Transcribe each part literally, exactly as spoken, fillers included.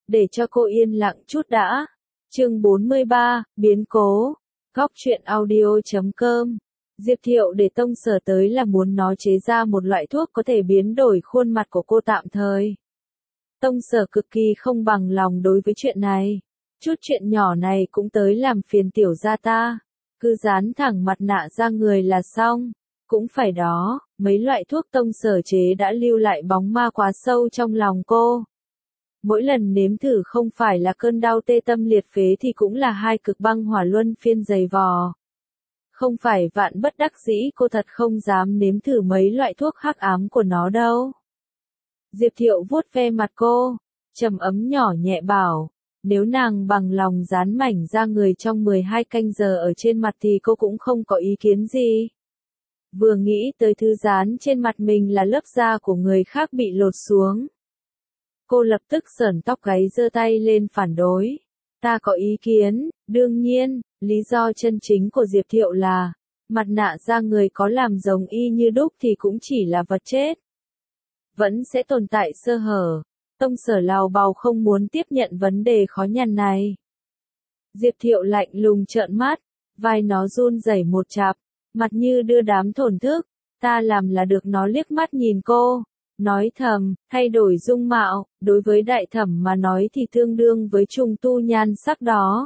để cho cô yên lặng chút đã. Chương bốn mươi ba, biến cố. Góc truyện audio chấm com. Diệp Thiệu để Tông Sở tới là muốn nó chế ra một loại thuốc có thể biến đổi khuôn mặt của cô tạm thời. Tông Sở cực kỳ không bằng lòng đối với chuyện này. Chút chuyện nhỏ này cũng tới làm phiền tiểu gia ta. Cứ dán thẳng mặt nạ ra người là xong. Cũng phải đó, mấy loại thuốc Tông Sở chế đã lưu lại bóng ma quá sâu trong lòng cô. Mỗi lần nếm thử không phải là cơn đau tê tâm liệt phế thì cũng là hai cực băng hỏa luân phiên dày vò. Không phải vạn bất đắc dĩ cô thật không dám nếm thử mấy loại thuốc hắc ám của nó đâu. Diệp Thiệu vuốt ve mặt cô, trầm ấm nhỏ nhẹ bảo, nếu nàng bằng lòng dán mảnh da người trong mười hai canh giờ ở trên mặt thì cô cũng không có ý kiến gì. Vừa nghĩ tới thứ dán trên mặt mình là lớp da của người khác bị lột xuống. Cô lập tức sởn tóc gáy giơ tay lên phản đối. Ta có ý kiến, đương nhiên, lý do chân chính của Diệp Thiệu là, mặt nạ da người có làm giống y như đúc thì cũng chỉ là vật chết. Vẫn sẽ tồn tại sơ hở. Tông Sở lào bào không muốn tiếp nhận vấn đề khó nhằn này. Diệp Thiệu lạnh lùng trợn mắt, vai nó run rẩy một chạp, mặt như đưa đám thổn thức, ta làm là được. Nó liếc mắt nhìn cô, nói thầm, thay đổi dung mạo, đối với đại thẩm mà nói thì tương đương với trùng tu nhan sắc đó.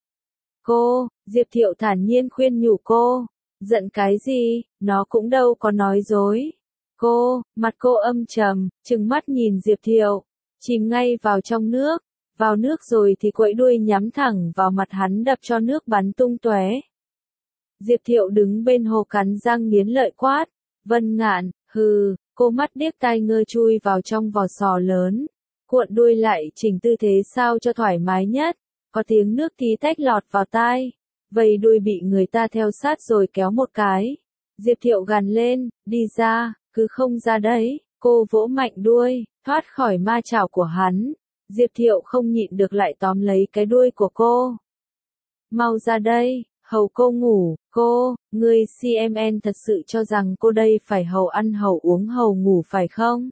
Cô, Diệp Thiệu thản nhiên khuyên nhủ cô, giận cái gì, nó cũng đâu có nói dối. Cô, mặt cô âm trầm, trừng mắt nhìn Diệp Thiệu, chìm ngay vào trong nước, vào nước rồi thì quẫy đuôi nhắm thẳng vào mặt hắn đập cho nước bắn tung tóe. Diệp Thiệu đứng bên hồ cắn răng nghiến lợi quát, Vân Ngạn, hừ, cô mắt điếc tai ngơ chui vào trong vò sò lớn, cuộn đuôi lại chỉnh tư thế sao cho thoải mái nhất, có tiếng nước tí tách lọt vào tai, vầy đuôi bị người ta theo sát rồi kéo một cái. Diệp Thiệu gằn lên, đi ra, cứ không ra đấy, cô vỗ mạnh đuôi, thoát khỏi ma chảo của hắn. Diệp Thiệu không nhịn được lại tóm lấy cái đuôi của cô. Mau ra đây, hầu cô ngủ, cô, ngươi xê em en thật sự cho rằng cô đây phải hầu ăn hầu uống hầu ngủ phải không?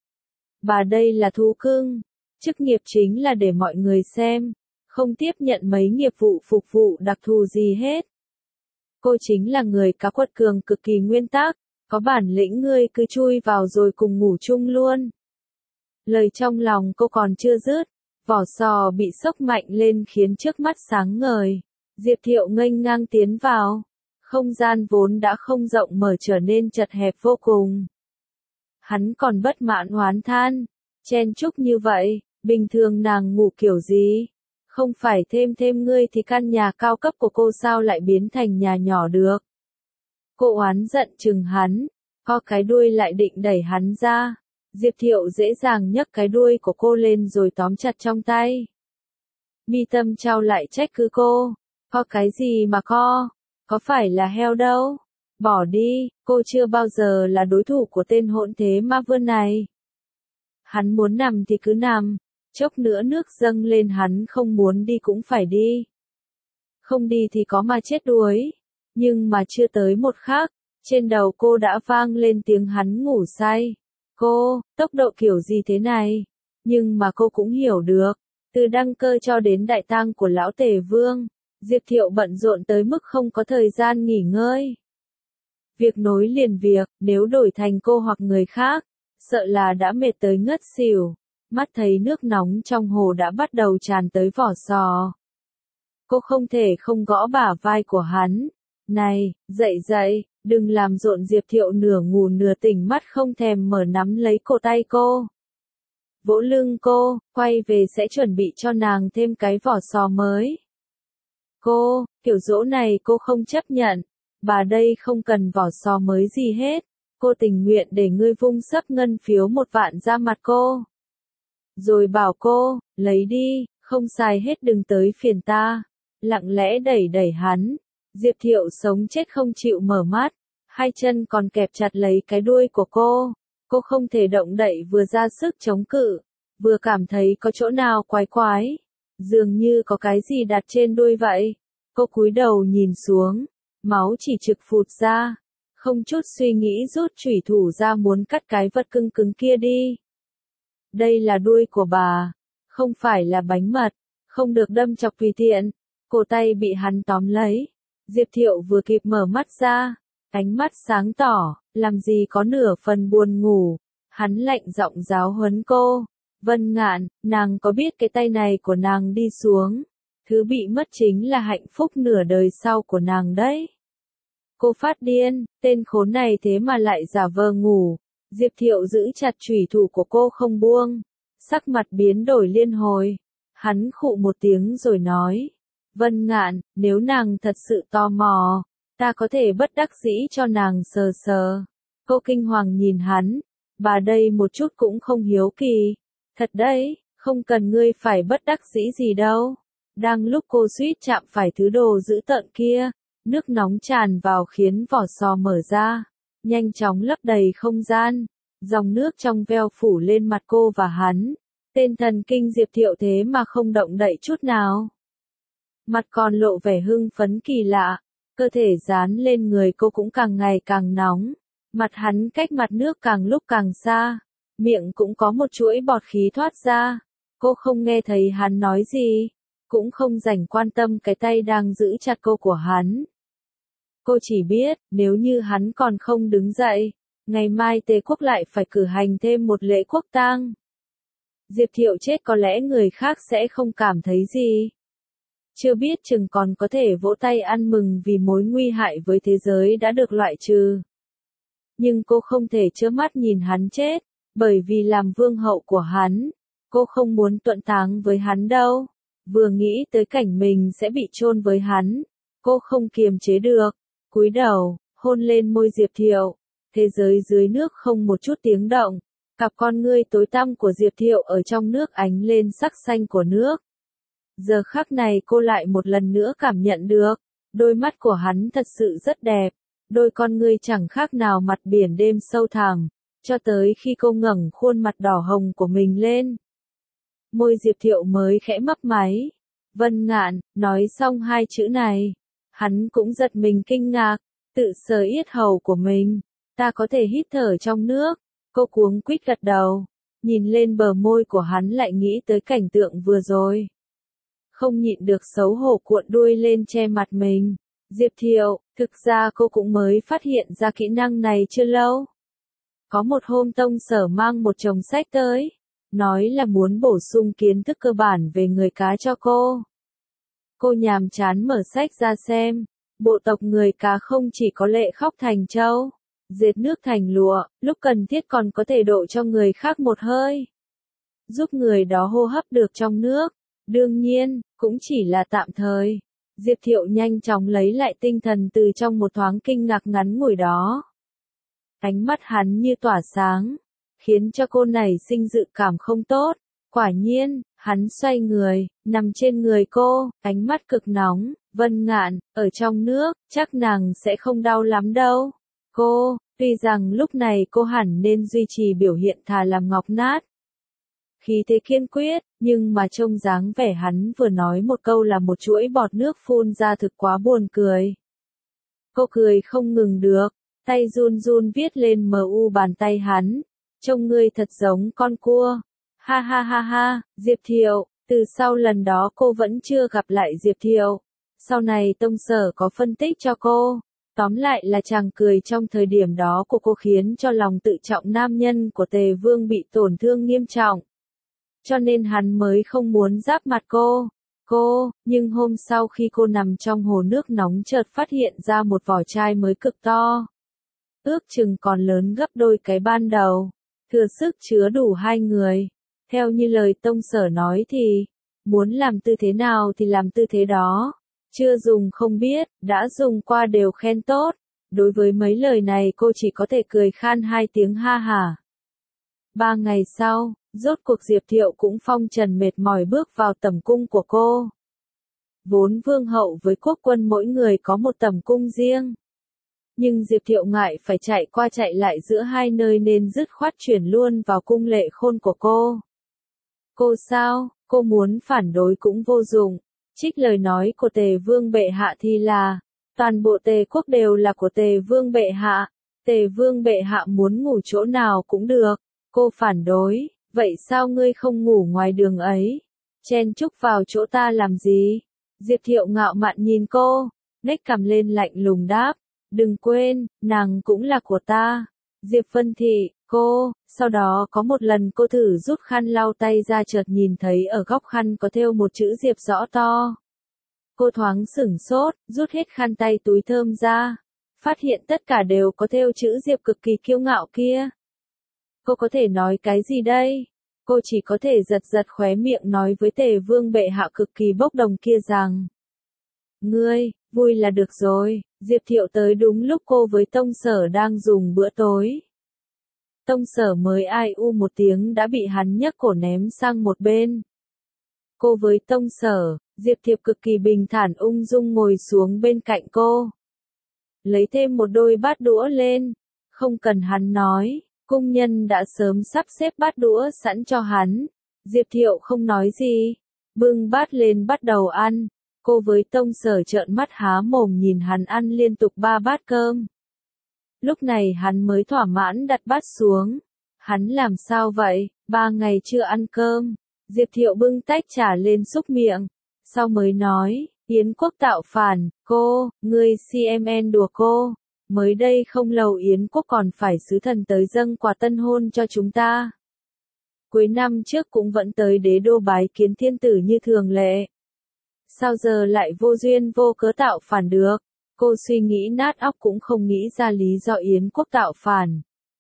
Bà đây là thú cưng, chức nghiệp chính là để mọi người xem, không tiếp nhận mấy nghiệp vụ phục vụ đặc thù gì hết. Cô chính là người cá quật cường cực kỳ nguyên tắc, có bản lĩnh ngươi cứ chui vào rồi cùng ngủ chung luôn. Lời trong lòng cô còn chưa dứt, vỏ sò bị sốc mạnh lên khiến trước mắt sáng ngời. Diệp Thiệu nghênh ngang tiến vào, không gian vốn đã không rộng mở trở nên chật hẹp vô cùng. Hắn còn bất mãn oán than, chen chúc như vậy, bình thường nàng ngủ kiểu gì? Không phải thêm thêm ngươi thì căn nhà cao cấp của cô sao lại biến thành nhà nhỏ được? Cô oán giận chừng hắn, co cái đuôi lại định đẩy hắn ra. Diệp Thiệu dễ dàng nhấc cái đuôi của cô lên rồi tóm chặt trong tay. Mi tâm trao lại trách cứ cô, co cái gì mà co, có phải là heo đâu, bỏ đi, cô chưa bao giờ là đối thủ của tên hỗn thế ma vương này. Hắn muốn nằm thì cứ nằm, chốc nữa nước dâng lên hắn không muốn đi cũng phải đi. Không đi thì có mà chết đuối, nhưng mà chưa tới một khắc, trên đầu cô đã vang lên tiếng hắn ngủ say. Cô, tốc độ kiểu gì thế này? Nhưng mà cô cũng hiểu được, từ đăng cơ cho đến đại tang của lão Tề Vương, Diệp Thiệu bận rộn tới mức không có thời gian nghỉ ngơi. Việc nối liền việc, nếu đổi thành cô hoặc người khác, sợ là đã mệt tới ngất xỉu, mắt thấy nước nóng trong hồ đã bắt đầu tràn tới vỏ sò. Cô không thể không gõ bả vai của hắn. Này, dậy dậy, đừng làm rộn. Diệp Thiệu nửa ngủ nửa tỉnh mắt không thèm mở nắm lấy cổ tay cô. Vỗ lưng cô, quay về sẽ chuẩn bị cho nàng thêm cái vỏ sò mới. Cô, kiểu dỗ này cô không chấp nhận, bà đây không cần vỏ sò mới gì hết, cô tình nguyện để ngươi vung sấp ngân phiếu một vạn ra mặt cô. Rồi bảo cô, lấy đi, không xài hết đừng tới phiền ta, lặng lẽ đẩy đẩy hắn. Diệp Thiệu sống chết không chịu mở mắt, hai chân còn kẹp chặt lấy cái đuôi của cô, cô không thể động đậy vừa ra sức chống cự, vừa cảm thấy có chỗ nào quái quái, dường như có cái gì đặt trên đuôi vậy. Cô cúi đầu nhìn xuống, máu chỉ trực phụt ra, không chút suy nghĩ rút chủy thủ ra muốn cắt cái vật cứng cứng kia đi. Đây là đuôi của bà, Không phải là bánh mật, không được đâm chọc tùy tiện. Cổ tay bị hắn tóm lấy. Diệp Thiệu vừa kịp mở mắt ra, ánh mắt sáng tỏ, làm gì có nửa phần buồn ngủ. Hắn lạnh giọng giáo huấn cô. Vân Ngạn, nàng có biết cái tay này của nàng đi xuống, thứ bị mất chính là hạnh phúc nửa đời sau của nàng đấy. Cô phát điên, tên khốn này thế mà lại giả vờ ngủ. Diệp Thiệu giữ chặt chủy thủ của cô không buông, sắc mặt biến đổi liên hồi. Hắn khụ một tiếng rồi nói, Vân Ngạn, nếu nàng thật sự tò mò, ta có thể bất đắc dĩ cho nàng sờ sờ. Cô kinh hoàng nhìn hắn, bà đây một chút cũng không hiếu kỳ. Thật đấy, không cần ngươi phải bất đắc dĩ gì đâu. Đang lúc cô suýt chạm phải thứ đồ dữ tợn kia, nước nóng tràn vào khiến vỏ sò mở ra, nhanh chóng lấp đầy không gian. Dòng nước trong veo phủ lên mặt cô và hắn. Tên thần kinh Diệp Thiệu thế mà không động đậy chút nào. Mặt còn lộ vẻ hưng phấn kỳ lạ, cơ thể dán lên người cô cũng càng ngày càng nóng. Mặt hắn cách mặt nước càng lúc càng xa, miệng cũng có một chuỗi bọt khí thoát ra. Cô không nghe thấy hắn nói gì, cũng không rảnh quan tâm cái tay đang giữ chặt cô của hắn. Cô chỉ biết, nếu như hắn còn không đứng dậy, ngày mai Tề quốc lại phải cử hành thêm một lễ quốc tang. Diệp Thiệu chết có lẽ người khác sẽ không cảm thấy gì. Chưa biết chừng còn có thể vỗ tay ăn mừng vì mối nguy hại với thế giới đã được loại trừ. Nhưng cô không thể trơ mắt nhìn hắn chết, bởi vì làm vương hậu của hắn, cô không muốn tuẫn táng với hắn đâu. Vừa nghĩ tới cảnh mình sẽ bị chôn với hắn, cô không kiềm chế được, cúi đầu, hôn lên môi Diệp Thiệu. Thế giới dưới nước không một chút tiếng động, cặp con ngươi tối tăm của Diệp Thiệu ở trong nước ánh lên sắc xanh của nước. Giờ khắc này cô lại một lần nữa cảm nhận được, đôi mắt của hắn thật sự rất đẹp, đôi con ngươi chẳng khác nào mặt biển đêm sâu thẳm, cho tới khi cô ngẩng khuôn mặt đỏ hồng của mình lên. Môi Diệp Thiệu mới khẽ mấp máy. Vân Ngạn, nói xong hai chữ này, hắn cũng giật mình kinh ngạc, tự sờ yết hầu của mình. Ta có thể hít thở trong nước. Cô cuống quýt gật đầu, nhìn lên bờ môi của hắn lại nghĩ tới cảnh tượng vừa rồi. Không nhịn được xấu hổ cuộn đuôi lên che mặt mình. Diệp Thiệu, thực ra cô cũng mới phát hiện ra kỹ năng này chưa lâu. Có một hôm Tông Sở mang một chồng sách tới, nói là muốn bổ sung kiến thức cơ bản về người cá cho cô. Cô nhàm chán mở sách ra xem, bộ tộc người cá không chỉ có lệ khóc thành trâu, dệt nước thành lụa, lúc cần thiết còn có thể độ cho người khác một hơi, giúp người đó hô hấp được trong nước. Đương nhiên, cũng chỉ là tạm thời. Diệp Thiệu nhanh chóng lấy lại tinh thần từ trong một thoáng kinh ngạc ngắn ngủi đó. Ánh mắt hắn như tỏa sáng, khiến cho cô này sinh dự cảm không tốt. Quả nhiên, hắn xoay người, nằm trên người cô, ánh mắt cực nóng. Vân Ngạn, ở trong nước, chắc nàng sẽ không đau lắm đâu. Cô, tuy rằng lúc này cô hẳn nên duy trì biểu hiện thà làm ngọc nát, khí thế kiên quyết, nhưng mà trông dáng vẻ hắn vừa nói một câu là một chuỗi bọt nước phun ra thực quá buồn cười. Cô cười không ngừng được, tay run run viết lên mờ u bàn tay hắn, trông ngươi thật giống con cua. Ha ha ha ha, Diệp Thiệu, từ sau lần đó cô vẫn chưa gặp lại Diệp Thiệu. Sau này Tông Sở có phân tích cho cô. Tóm lại là chàng cười trong thời điểm đó của cô khiến cho lòng tự trọng nam nhân của Tề Vương bị tổn thương nghiêm trọng. Cho nên hắn mới không muốn giáp mặt cô. Cô, nhưng hôm sau khi cô nằm trong hồ nước nóng chợt phát hiện ra một vỏ chai mới cực to. Ước chừng còn lớn gấp đôi cái ban đầu. Thừa sức chứa đủ hai người. Theo như lời Tông Sở nói thì, muốn làm tư thế nào thì làm tư thế đó. Chưa dùng không biết, đã dùng qua đều khen tốt. Đối với mấy lời này cô chỉ có thể cười khan hai tiếng ha hả. Ba ngày sau, rốt cuộc Diệp Thiệu cũng phong trần mệt mỏi bước vào tẩm cung của cô. Vốn vương hậu với quốc quân mỗi người có một tẩm cung riêng. Nhưng Diệp Thiệu ngại phải chạy qua chạy lại giữa hai nơi nên dứt khoát chuyển luôn vào cung lệ khôn của cô. Cô sao, cô muốn phản đối cũng vô dụng. Trích lời nói của Tề Vương bệ hạ thì là, toàn bộ Tề quốc đều là của Tề Vương bệ hạ. Tề Vương bệ hạ muốn ngủ chỗ nào cũng được. Cô phản đối, vậy sao ngươi không ngủ ngoài đường ấy? chen chúc vào chỗ ta làm gì? Diệp Thiệu ngạo mạn nhìn cô, nếch cằm lên lạnh lùng đáp, đừng quên, nàng cũng là của ta. Diệp Vân Thị, cô, sau đó có một lần cô thử rút khăn lau tay ra chợt nhìn thấy ở góc khăn có thêu một chữ Diệp rõ to. Cô thoáng sửng sốt, rút hết khăn tay túi thơm ra, phát hiện tất cả đều có thêu chữ Diệp cực kỳ kiêu ngạo kia. Cô có thể nói cái gì đây? Cô chỉ có thể giật giật khóe miệng nói với Tề Vương bệ hạ cực kỳ bốc đồng kia rằng: Ngươi, vui là được rồi. Diệp Thiệu tới đúng lúc cô với Tông Sở đang dùng bữa tối. Tông Sở mới ai u một tiếng đã bị hắn nhấc cổ ném sang một bên. Cô với Tông Sở, Diệp Thiệp cực kỳ bình thản ung dung ngồi xuống bên cạnh cô. Lấy thêm một đôi bát đũa lên, không cần hắn nói, cung nhân đã sớm sắp xếp bát đũa sẵn cho hắn. Diệp Thiệu không nói gì, bưng bát lên bắt đầu ăn. Cô với Tông Sở trợn mắt há mồm nhìn hắn ăn liên tục ba bát cơm. Lúc này hắn mới thỏa mãn đặt bát xuống. Hắn làm sao vậy, ba ngày chưa ăn cơm. Diệp Thiệu bưng tách trà lên xúc miệng, sau mới nói, Yến quốc tạo phản, cô, ngươi xê em en đùa cô. Mới đây không lâu Yến quốc còn phải sứ thần tới dâng quà tân hôn cho chúng ta. Cuối năm trước cũng vẫn tới đế đô bái kiến thiên tử như thường lệ. Sao giờ lại vô duyên vô cớ tạo phản được? Cô suy nghĩ nát óc cũng không nghĩ ra lý do Yến quốc tạo phản.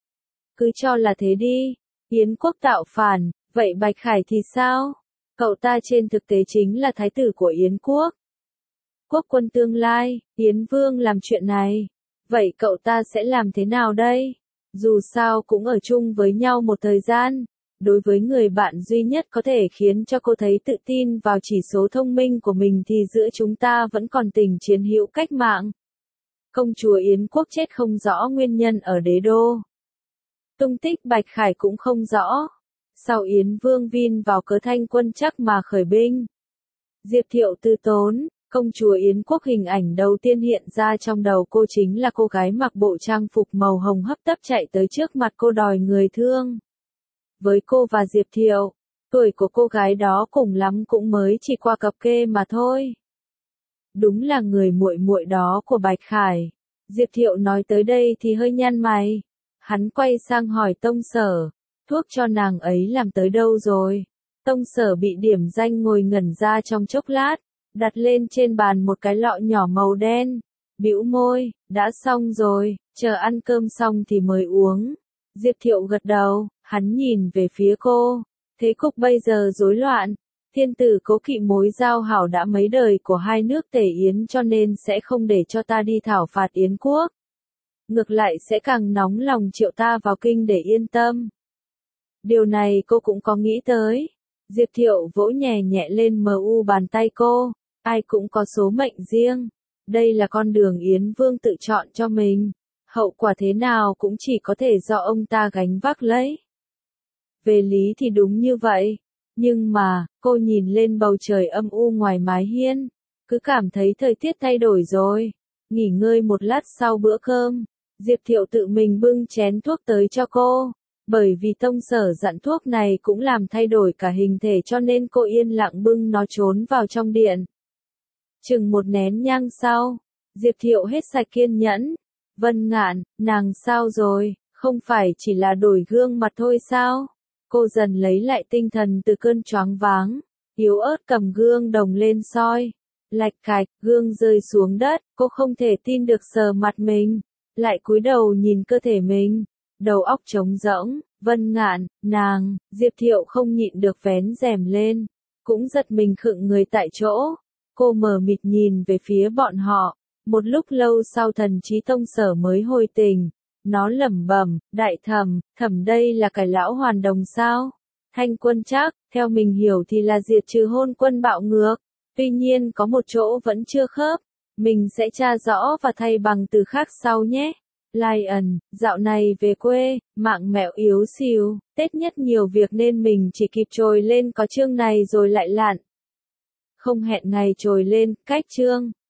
Cứ cho là thế đi, Yến quốc tạo phản, vậy Bạch Khải thì sao? Cậu ta trên thực tế chính là thái tử của Yến quốc. Quốc quân tương lai, Yến vương làm chuyện này. Vậy cậu ta sẽ làm thế nào đây? Dù sao cũng ở chung với nhau một thời gian. Đối với người bạn duy nhất có thể khiến cho cô thấy tự tin vào chỉ số thông minh của mình thì giữa chúng ta vẫn còn tình chiến hữu cách mạng. Công chúa Yến quốc chết không rõ nguyên nhân ở đế đô. Tung tích Bạch Khải cũng không rõ. Sau Yến Vương Vin vào cớ thanh quân chắc mà khởi binh. Diệp Thiệu tư tốn, công chúa Yến quốc hình ảnh đầu tiên hiện ra trong đầu cô chính là cô gái mặc bộ trang phục màu hồng hấp tấp chạy tới trước mặt cô đòi người thương. Với cô và Diệp Thiệu, tuổi của cô gái đó cùng lắm cũng mới chỉ qua cập kê mà thôi. Đúng là người muội muội đó của Bạch Khải. Diệp Thiệu nói tới đây thì hơi nhăn mày. Hắn quay sang hỏi Tông Sở, thuốc cho nàng ấy làm tới đâu rồi? Tông Sở bị điểm danh ngồi ngẩn ra trong chốc lát, đặt lên trên bàn một cái lọ nhỏ màu đen, bĩu môi, đã xong rồi, chờ ăn cơm xong thì mới uống. Diệp Thiệu gật đầu, hắn nhìn về phía cô, thế cục bây giờ rối loạn, thiên tử Cố Kỵ mối giao hảo đã mấy đời của hai nước Tề Yến cho nên sẽ không để cho ta đi thảo phạt Yến quốc. Ngược lại sẽ càng nóng lòng triệu ta vào kinh để yên tâm. Điều này cô cũng có nghĩ tới. Diệp Thiệu vỗ nhẹ nhẹ lên mờ u bàn tay cô, ai cũng có số mệnh riêng. Đây là con đường Yến Vương tự chọn cho mình. Hậu quả thế nào cũng chỉ có thể do ông ta gánh vác lấy. Về lý thì đúng như vậy. Nhưng mà, cô nhìn lên bầu trời âm u ngoài mái hiên. Cứ cảm thấy thời tiết thay đổi rồi. Nghỉ ngơi một lát sau bữa cơm. Diệp Thiệu tự mình bưng chén thuốc tới cho cô. Bởi vì Tông Sở dặn thuốc này cũng làm thay đổi cả hình thể cho nên cô yên lặng bưng nó trốn vào trong điện. Chừng một nén nhang sau, Diệp Thiệu hết sạch kiên nhẫn. Vân Ngạn, nàng sao rồi, không phải chỉ là đổi gương mặt thôi sao? Cô dần lấy lại tinh thần từ cơn choáng váng, yếu ớt cầm gương đồng lên soi. Lạch cạch, gương rơi xuống đất, cô không thể tin được sờ mặt mình, lại cúi đầu nhìn cơ thể mình. Đầu óc trống rỗng, Vân Ngạn, nàng, Diệp Thiệu không nhịn được vén rèm lên, cũng giật mình khựng người tại chỗ. Cô mờ mịt nhìn về phía bọn họ, một lúc lâu sau thần trí Tông Sở mới hồi tỉnh, nó lẩm bẩm, đại thẩm, thẩm đây là cái lão hoàn đồng sao? Thanh quân chắc, theo mình hiểu thì là diệt trừ hôn quân bạo ngược, tuy nhiên có một chỗ vẫn chưa khớp, mình sẽ tra rõ và thay bằng từ khác sau nhé. Lion, dạo này về quê, mạng mẹo yếu xìu, Tết nhất nhiều việc nên mình chỉ kịp trồi lên có chương này rồi lại lặn. Không hẹn ngày trồi lên, cách chương.